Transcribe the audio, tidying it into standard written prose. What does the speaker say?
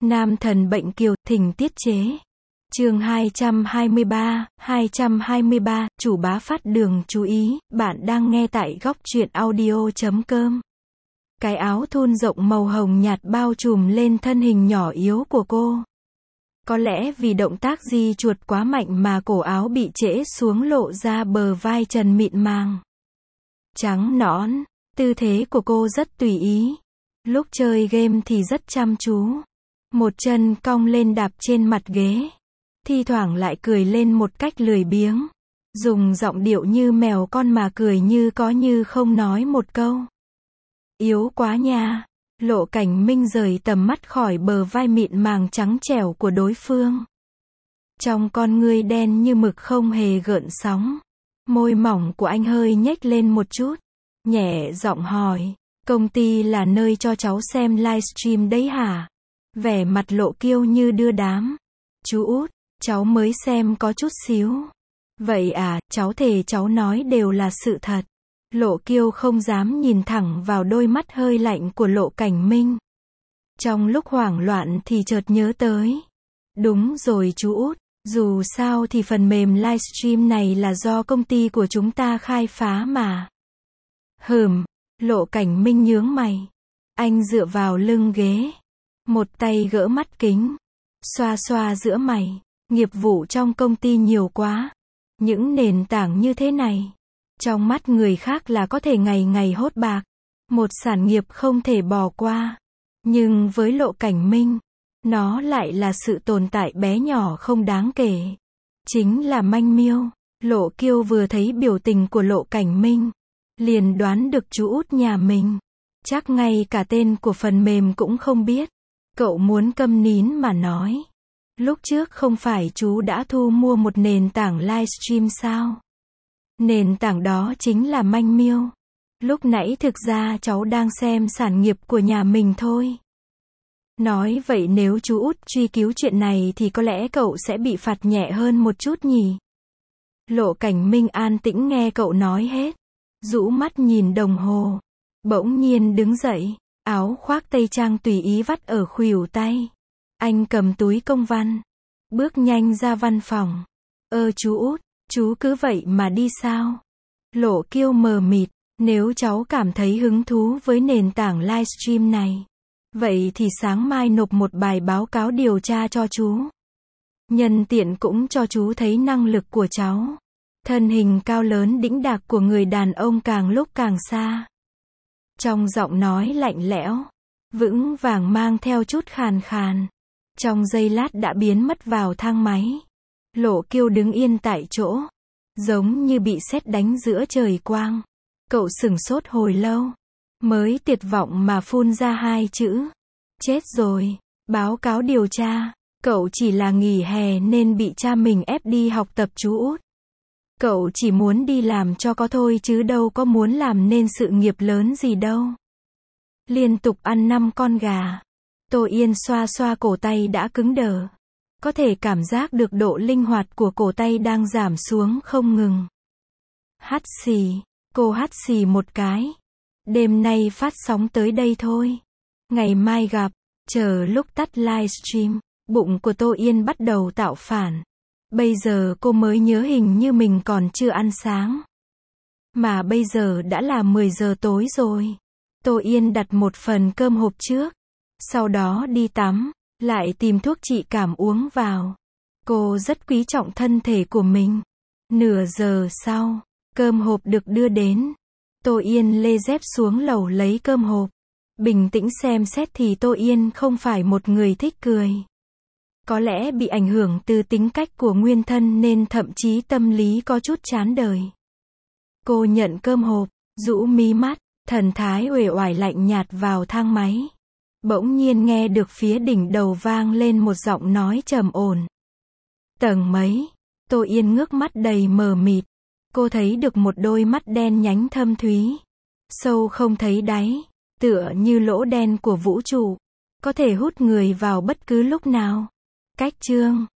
Nam thần bệnh kiều, thỉnh tiết chế. Chương 223, chủ bá phát đường chú ý, bạn đang nghe tại góc truyện audio.com. Cái áo thun rộng màu hồng nhạt bao trùm lên thân hình nhỏ yếu của cô. Có lẽ vì động tác di chuột quá mạnh mà cổ áo bị trễ xuống lộ ra bờ vai trần mịn màng. Trắng nõn, tư thế của cô rất tùy ý. Lúc chơi game thì rất chăm chú. Một chân cong lên đạp trên mặt ghế. Thi thoảng lại cười lên một cách lười biếng. Dùng giọng điệu như mèo con mà cười như có như không nói một câu. Yếu quá nha. Lộ Cảnh Minh rời tầm mắt khỏi bờ vai mịn màng trắng trẻo của đối phương. Trong con ngươi đen như mực không hề gợn sóng. Môi mỏng của anh hơi nhếch lên một chút. Nhẹ giọng hỏi, công ty là nơi cho cháu xem livestream đấy hả? Vẻ mặt Lộ Kiêu như đưa đám. Chú út, cháu mới xem có chút xíu. Vậy à, cháu thề cháu nói đều là sự thật. Lộ Kiêu không dám nhìn thẳng vào đôi mắt hơi lạnh của Lộ Cảnh Minh. Trong lúc hoảng loạn thì chợt nhớ tới. Đúng rồi chú út, dù sao thì phần mềm livestream này là do công ty của chúng ta khai phá mà. Lộ Cảnh Minh nhướng mày. Anh dựa vào lưng ghế. Một tay gỡ mắt kính. Xoa xoa giữa mày. Nghiệp vụ trong công ty nhiều quá. Những nền tảng như thế này. Trong mắt người khác là có thể ngày ngày hốt bạc. Một sản nghiệp không thể bỏ qua. Nhưng với Lộ Cảnh Minh, nó lại là sự tồn tại bé nhỏ không đáng kể. Chính là manh miêu. Lộ Kiêu vừa thấy biểu tình của Lộ Cảnh Minh, liền đoán được chú út nhà mình. Chắc ngay cả tên của phần mềm cũng không biết. Cậu muốn câm nín mà nói. Lúc trước không phải chú đã thu mua một nền tảng livestream sao? Nền tảng đó chính là manh miêu. Lúc nãy thực ra cháu đang xem sản nghiệp của nhà mình thôi. Nói vậy nếu chú út truy cứu chuyện này thì có lẽ cậu sẽ bị phạt nhẹ hơn một chút nhỉ? Lộ Cảnh Minh an tĩnh nghe cậu nói hết. Rũ mắt nhìn đồng hồ. Bỗng nhiên đứng dậy. Áo khoác tây trang tùy ý vắt ở khuỷu tay. Anh cầm túi công văn. Bước nhanh ra văn phòng. Chú út, chú cứ vậy mà đi sao? Lộ Kiêu mờ mịt. Nếu cháu cảm thấy hứng thú với nền tảng livestream này, vậy thì sáng mai nộp một bài báo cáo điều tra cho chú. Nhân tiện cũng cho chú thấy năng lực của cháu. Thân hình cao lớn đĩnh đạc của người đàn ông càng lúc càng xa. Trong giọng nói lạnh lẽo, vững vàng mang theo chút khàn khàn. Trong giây lát đã biến mất vào thang máy. Lộ Kiêu đứng yên tại chỗ, giống như bị sét đánh giữa trời quang. Cậu sửng sốt hồi lâu, mới tuyệt vọng mà phun ra hai chữ. Chết rồi, báo cáo điều tra. Cậu chỉ là nghỉ hè nên bị cha mình ép đi học tập chú út. Cậu chỉ muốn đi làm cho có thôi chứ đâu có muốn làm nên sự nghiệp lớn gì đâu. Liên tục ăn 5 con gà. Tô Yên xoa xoa cổ tay đã cứng đờ. Có thể cảm giác được độ linh hoạt của cổ tay đang giảm xuống không ngừng. Hắt xì, cô hắt xì một cái. Đêm nay phát sóng tới đây thôi. Ngày mai gặp, chờ lúc tắt livestream, bụng của Tô Yên bắt đầu tạo phản. Bây giờ cô mới nhớ hình như mình còn chưa ăn sáng. Mà bây giờ đã là 10 giờ tối rồi. Tô Yên đặt một phần cơm hộp trước. Sau đó đi tắm, lại tìm thuốc trị cảm uống vào. Cô rất quý trọng thân thể của mình. Nửa giờ sau, cơm hộp được đưa đến. Tô Yên lê dép xuống lầu lấy cơm hộp. Bình tĩnh xem xét thì Tô Yên không phải một người thích cười. Có lẽ bị ảnh hưởng từ tính cách của nguyên thân nên thậm chí tâm lý có chút chán đời. Cô nhận cơm hộp, rũ mí mắt, thần thái uể oải lạnh nhạt vào thang máy. Bỗng nhiên nghe được phía đỉnh đầu vang lên một giọng nói trầm ổn. Tầng mấy? Tô Yên ngước mắt đầy mờ mịt. Cô thấy được một đôi mắt đen nhánh thâm thúy. Sâu không thấy đáy. Tựa như lỗ đen của vũ trụ. Có thể hút người vào bất cứ lúc nào. Cách chương